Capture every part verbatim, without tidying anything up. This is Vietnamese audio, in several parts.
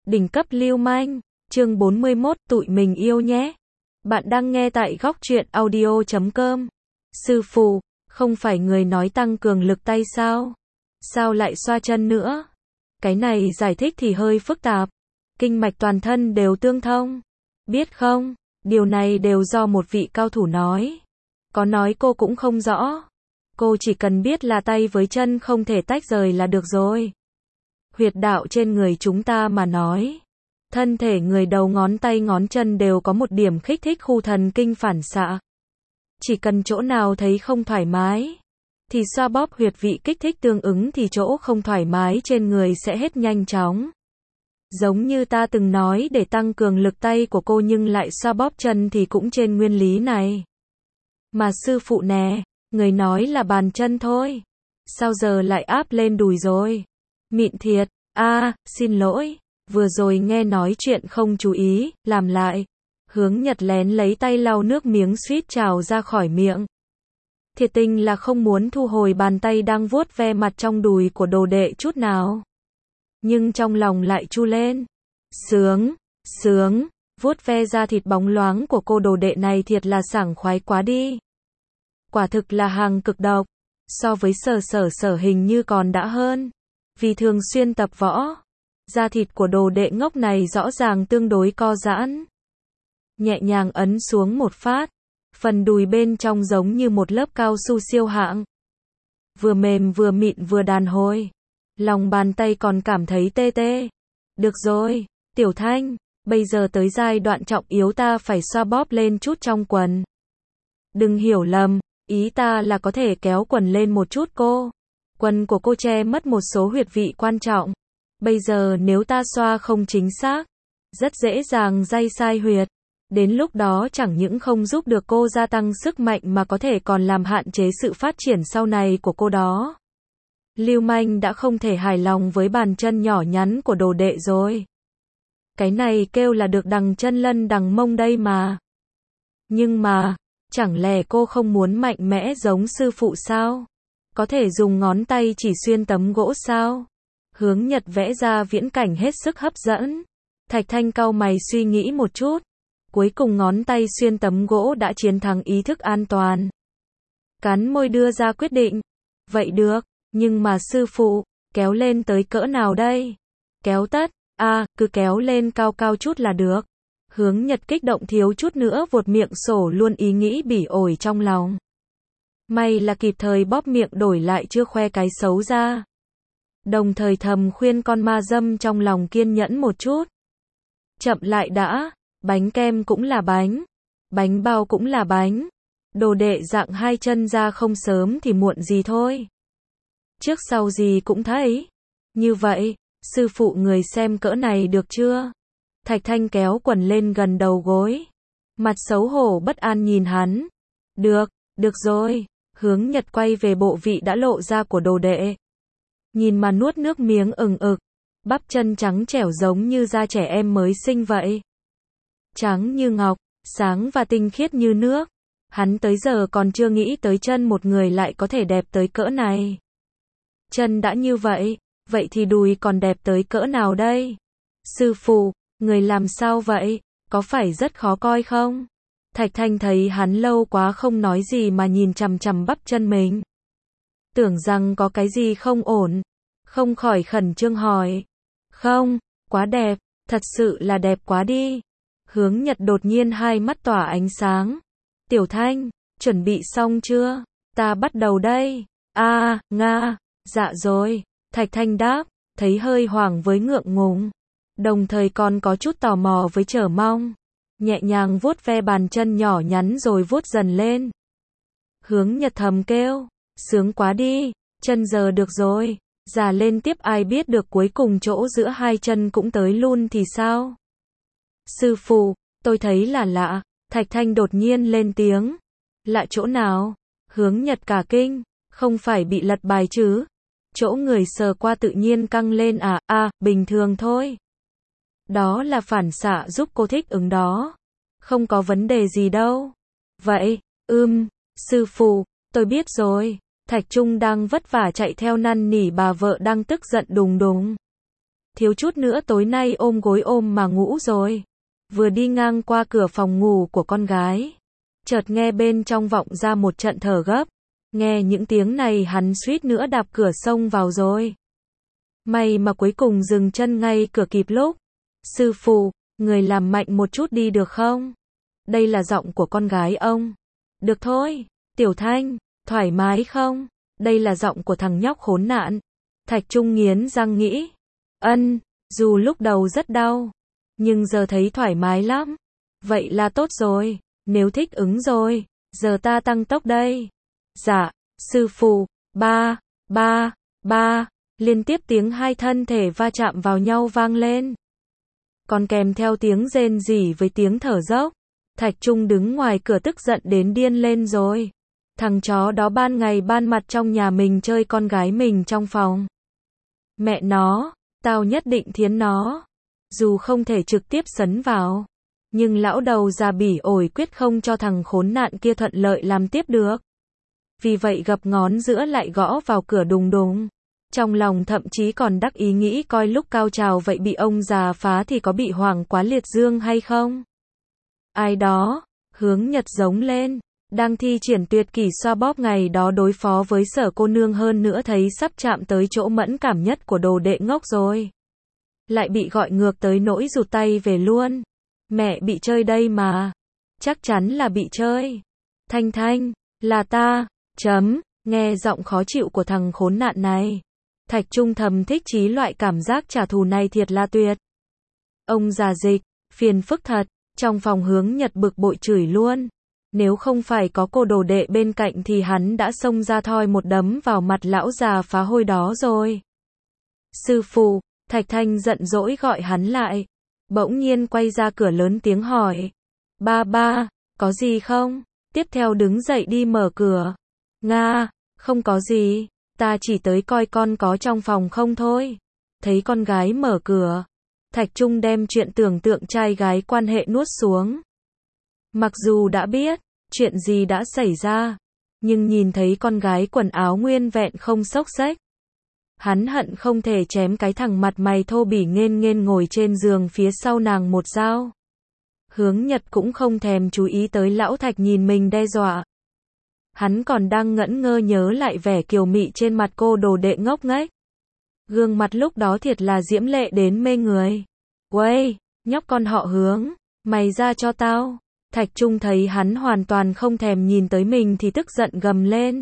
Đỉnh cấp lưu manh, chương bốn mươi mốt, tụi mình yêu nhé. Bạn đang nghe tại góc truyện audio chấm com. Sư phụ, không phải người nói tăng cường lực tay sao? Sao lại xoa chân nữa? Cái này giải thích thì hơi phức tạp. Kinh mạch toàn thân đều tương thông. Biết không, điều này đều do một vị cao thủ nói. Có nói cô cũng không rõ. Cô chỉ cần biết là tay với chân không thể tách rời là được rồi. Huyệt đạo trên người chúng ta mà nói. Thân thể người đầu ngón tay ngón chân đều có một điểm kích thích khu thần kinh phản xạ. Chỉ cần chỗ nào thấy không thoải mái, thì xoa bóp huyệt vị kích thích tương ứng thì chỗ không thoải mái trên người sẽ hết nhanh chóng. Giống như ta từng nói để tăng cường lực tay của cô nhưng lại xoa bóp chân thì cũng trên nguyên lý này. Mà sư phụ nè, người nói là bàn chân thôi. Sao giờ lại áp lên đùi rồi? Mịn thiệt, a à, xin lỗi, vừa rồi nghe nói chuyện không chú ý, làm lại. Hướng Nhật lén lấy tay lau nước miếng suýt trào ra khỏi miệng. Thiệt tình là không muốn thu hồi bàn tay đang vuốt ve mặt trong đùi của đồ đệ chút nào. Nhưng trong lòng lại chu lên. Sướng, sướng, vuốt ve da thịt bóng loáng của cô đồ đệ này thiệt là sảng khoái quá đi. Quả thực là hàng cực độc, so với sở sở sở hình như còn đã hơn. Vì thường xuyên tập võ, da thịt của đồ đệ ngốc này rõ ràng tương đối co giãn. Nhẹ nhàng ấn xuống một phát, phần đùi bên trong giống như một lớp cao su siêu hạng. Vừa mềm vừa mịn vừa đàn hồi. Lòng bàn tay còn cảm thấy tê tê. Được rồi, Tiểu Thanh, bây giờ tới giai đoạn trọng yếu ta phải xoa bóp lên chút trong quần. Đừng hiểu lầm, ý ta là có thể kéo quần lên một chút cô. Quần của cô che mất một số huyệt vị quan trọng. Bây giờ nếu ta xoa không chính xác, rất dễ dàng day sai huyệt. Đến lúc đó chẳng những không giúp được cô gia tăng sức mạnh mà có thể còn làm hạn chế sự phát triển sau này của cô đó. Lưu manh đã không thể hài lòng với bàn chân nhỏ nhắn của đồ đệ rồi. Cái này kêu là được đằng chân lân đằng mông đây mà. Nhưng mà, chẳng lẽ cô không muốn mạnh mẽ giống sư phụ sao? Có thể dùng ngón tay chỉ xuyên tấm gỗ sao? Hướng Nhật vẽ ra viễn cảnh hết sức hấp dẫn. Thạch Thanh cau mày suy nghĩ một chút. Cuối cùng ngón tay xuyên tấm gỗ đã chiến thắng ý thức an toàn. Cắn môi đưa ra quyết định. Vậy được, nhưng mà sư phụ, kéo lên tới cỡ nào đây? Kéo tất, a à, cứ kéo lên cao cao chút là được. Hướng Nhật kích động thiếu chút nữa vụt miệng sổ luôn ý nghĩ bỉ ổi trong lòng. May là kịp thời bóp miệng đổi lại chưa khoe cái xấu ra. Đồng thời thầm khuyên con ma dâm trong lòng kiên nhẫn một chút. Chậm lại đã, bánh kem cũng là bánh, bánh bao cũng là bánh. Đồ đệ dạng hai chân ra không sớm thì muộn gì thôi. Trước sau gì cũng thấy. Như vậy, sư phụ người xem cỡ này được chưa? Thạch Thanh kéo quần lên gần đầu gối. Mặt xấu hổ bất an nhìn hắn. Được, được rồi. Hướng Nhật quay về bộ vị đã lộ ra của đồ đệ. Nhìn mà nuốt nước miếng ừng ực. Bắp chân trắng trẻo giống như da trẻ em mới sinh vậy. Trắng như ngọc, sáng và tinh khiết như nước. Hắn tới giờ còn chưa nghĩ tới chân một người lại có thể đẹp tới cỡ này. Chân đã như vậy, vậy thì đùi còn đẹp tới cỡ nào đây? Sư phụ, người làm sao vậy? Có phải rất khó coi không? Thạch Thanh thấy hắn lâu quá không nói gì mà nhìn chằm chằm bắp chân mình. Tưởng rằng có cái gì không ổn. Không khỏi khẩn trương hỏi. Không, quá đẹp, thật sự là đẹp quá đi. Hướng Nhật đột nhiên hai mắt tỏa ánh sáng. Tiểu Thanh, chuẩn bị xong chưa? Ta bắt đầu đây. A, à, nga, dạ rồi. Thạch Thanh đáp, thấy hơi hoảng với ngượng ngùng. Đồng thời còn có chút tò mò với chờ mong. Nhẹ nhàng vuốt ve bàn chân nhỏ nhắn rồi vuốt dần lên. Hướng Nhật thầm kêu, sướng quá đi, chân giờ được rồi. Già lên tiếp ai biết được cuối cùng chỗ giữa hai chân cũng tới luôn thì sao? Sư phụ, tôi thấy là lạ. Thạch Thanh đột nhiên lên tiếng. Lạ chỗ nào? Hướng Nhật cả kinh. Không phải bị lật bài chứ? Chỗ người sờ qua tự nhiên căng lên à? À, bình thường thôi. Đó là phản xạ giúp cô thích ứng đó. Không có vấn đề gì đâu. Vậy, ưm, sư phụ, tôi biết rồi. Thạch Trung đang vất vả chạy theo năn nỉ bà vợ đang tức giận đùng đùng. thiếu chút nữa tối nay ôm gối ôm mà ngủ rồi. Vừa đi ngang qua cửa phòng ngủ của con gái, chợt nghe bên trong vọng ra một trận thở gấp. Nghe những tiếng này hắn suýt nữa đạp cửa xông vào rồi. May mà cuối cùng dừng chân ngay cửa kịp lúc. Sư phụ, người làm mạnh một chút đi được không? Đây là giọng của con gái ông. Được thôi, Tiểu Thanh, thoải mái không? Đây là giọng của thằng nhóc khốn nạn. Thạch Trung nghiến răng nghĩ. Ân, dù lúc đầu rất đau, nhưng giờ thấy thoải mái lắm. Vậy là tốt rồi, nếu thích ứng rồi, giờ ta tăng tốc đây. Dạ, sư phụ, ba, ba, ba, liên tiếp tiếng hai thân thể va chạm vào nhau vang lên. Còn kèm theo tiếng rên rỉ với tiếng thở dốc. Thạch Trung đứng ngoài cửa tức giận đến điên lên rồi. Thằng chó đó ban ngày ban mặt trong nhà mình chơi con gái mình trong phòng. Mẹ nó, tao nhất định thiến nó. Dù không thể trực tiếp sấn vào, nhưng lão đầu già bỉ ổi quyết không cho thằng khốn nạn kia thuận lợi làm tiếp được. Vì vậy gập ngón giữa lại gõ vào cửa đùng đùng. Trong lòng thậm chí còn đắc ý nghĩ coi lúc cao trào vậy bị ông già phá thì có bị hoảng quá liệt dương hay không. Ai đó, Hướng Nhật giống lên, đang thi triển tuyệt kỹ xoa bóp ngày đó đối phó với Sở cô nương hơn nữa thấy sắp chạm tới chỗ mẫn cảm nhất của đồ đệ ngốc rồi. Lại bị gọi ngược tới nỗi rụt tay về luôn. Mẹ bị chơi đây mà. Chắc chắn là bị chơi. Thanh Thanh, là ta, chấm, nghe giọng khó chịu của thằng khốn nạn này. Thạch Trung thầm thích chí loại cảm giác trả thù này thiệt là tuyệt. Ông già dịch, phiền phức thật, trong phòng Hướng Nhật bực bội chửi luôn. Nếu không phải có cô đồ đệ bên cạnh thì hắn đã xông ra thoi một đấm vào mặt lão già phá hôi đó rồi. Sư phụ, Thạch Thanh giận dỗi gọi hắn lại. Bỗng nhiên quay ra cửa lớn tiếng hỏi. Ba ba, có gì không? Tiếp theo đứng dậy đi mở cửa. Nga, không có gì, ta chỉ tới coi con có trong phòng không thôi. Thấy con gái mở cửa, Thạch Trung đem chuyện tưởng tượng trai gái quan hệ nuốt xuống. Mặc dù đã biết chuyện gì đã xảy ra, nhưng nhìn thấy con gái quần áo nguyên vẹn không xốc xếch, hắn hận không thể chém cái thằng mặt mày thô bỉ nghênh nghênh ngồi trên giường phía sau nàng một dao. Hướng Nhật cũng không thèm chú ý tới lão Thạch nhìn mình đe dọa. Hắn còn đang ngẩn ngơ nhớ lại vẻ kiều mị trên mặt cô đồ đệ ngốc nghếch. Gương mặt lúc đó thiệt là diễm lệ đến mê người. Uầy, nhóc con họ Hướng, mày ra cho tao. Thạch Trung thấy hắn hoàn toàn không thèm nhìn tới mình thì tức giận gầm lên.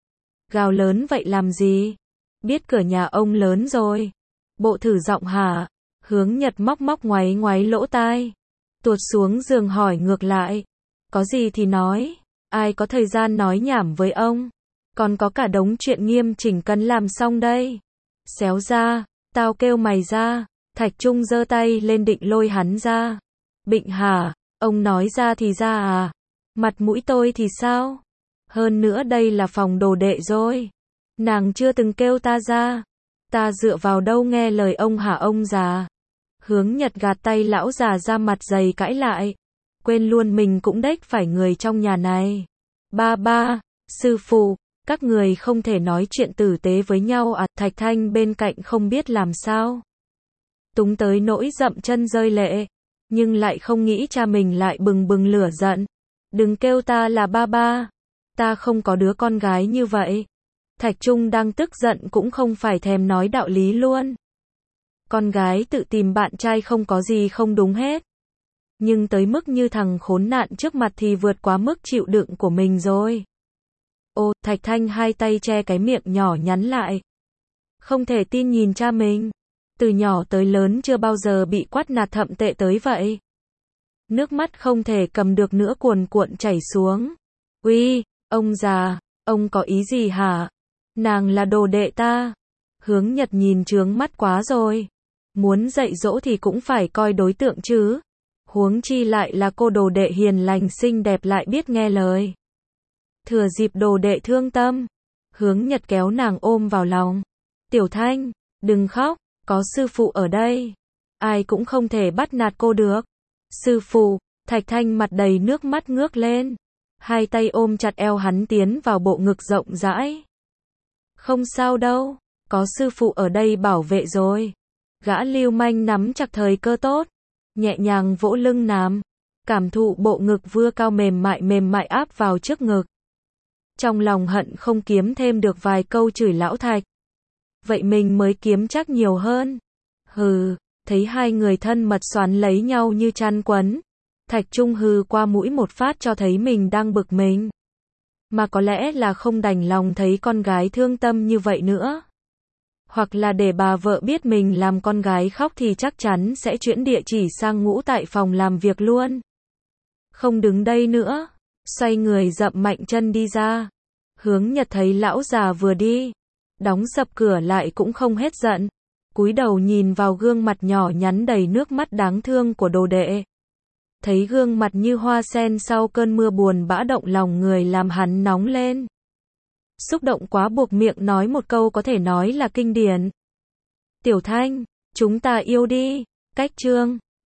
Gào lớn vậy làm gì? Biết cửa nhà ông lớn rồi. Bộ thử giọng hả? Hướng Nhật móc móc ngoáy ngoáy lỗ tai. Tuột xuống giường hỏi ngược lại. Có gì thì nói. Ai có thời gian nói nhảm với ông. Còn có cả đống chuyện nghiêm chỉnh cần làm xong đây. Xéo ra, tao kêu mày ra. Thạch Trung giơ tay lên định lôi hắn ra. Bịnh hả? Ông nói ra thì ra à? Mặt mũi tôi thì sao? Hơn nữa đây là phòng đồ đệ rồi. Nàng chưa từng kêu ta ra. Ta dựa vào đâu nghe lời ông hả ông già? Hướng Nhật gạt tay lão già ra mặt dày cãi lại. Quên luôn mình cũng đếch phải người trong nhà này. Ba ba, sư phụ, các người không thể nói chuyện tử tế với nhau à? Thạch Thanh bên cạnh không biết làm sao. Túng tới nỗi dậm chân rơi lệ. Nhưng lại không nghĩ cha mình lại bừng bừng lửa giận. Đừng kêu ta là ba ba. Ta không có đứa con gái như vậy. Thạch Trung đang tức giận cũng không phải thèm nói đạo lý luôn. Con gái tự tìm bạn trai không có gì không đúng hết. Nhưng tới mức như thằng khốn nạn trước mặt thì vượt quá mức chịu đựng của mình rồi. Ô, Thạch Thanh hai tay che cái miệng nhỏ nhắn lại. Không thể tin nhìn cha mình. Từ nhỏ tới lớn chưa bao giờ bị quát nạt thậm tệ tới vậy. Nước mắt không thể cầm được nữa cuồn cuộn chảy xuống. Uy, ông già, ông có ý gì hả? Nàng là đồ đệ ta. Hướng Nhật nhìn trướng mắt quá rồi. Muốn dạy dỗ thì cũng phải coi đối tượng chứ. Huống chi lại là cô đồ đệ hiền lành xinh đẹp lại biết nghe lời. Thừa dịp đồ đệ thương tâm, Hướng Nhật kéo nàng ôm vào lòng. Tiểu Thanh, đừng khóc, có sư phụ ở đây. Ai cũng không thể bắt nạt cô được. Sư phụ, Thạch Thanh mặt đầy nước mắt ngước lên. Hai tay ôm chặt eo hắn tiến vào bộ ngực rộng rãi. Không sao đâu, có sư phụ ở đây bảo vệ rồi. Gã lưu manh nắm chặt thời cơ tốt, nhẹ nhàng vỗ lưng Nam, cảm thụ bộ ngực vừa cao mềm mại mềm mại áp vào trước ngực. Trong lòng hận không kiếm thêm được vài câu chửi lão Thạch. Vậy mình mới kiếm chắc nhiều hơn. Hừ, thấy hai người thân mật xoắn lấy nhau như chăn quấn. Thạch Trung hừ qua mũi một phát cho thấy mình đang bực mình. Mà có lẽ là không đành lòng thấy con gái thương tâm như vậy nữa. Hoặc là để bà vợ biết mình làm con gái khóc thì chắc chắn sẽ chuyển địa chỉ sang ngũ tại phòng làm việc luôn. Không đứng đây nữa, xoay người dậm mạnh chân đi ra. Hướng Nhật thấy lão già vừa đi, đóng sập cửa lại cũng không hết giận. Cúi đầu nhìn vào gương mặt nhỏ nhắn đầy nước mắt đáng thương của đồ đệ. Thấy gương mặt như hoa sen sau cơn mưa buồn bã động lòng người làm hắn nóng lên. Xúc động quá buộc miệng nói một câu có thể nói là kinh điển. Tiểu Thanh, chúng ta yêu đi. Cách chương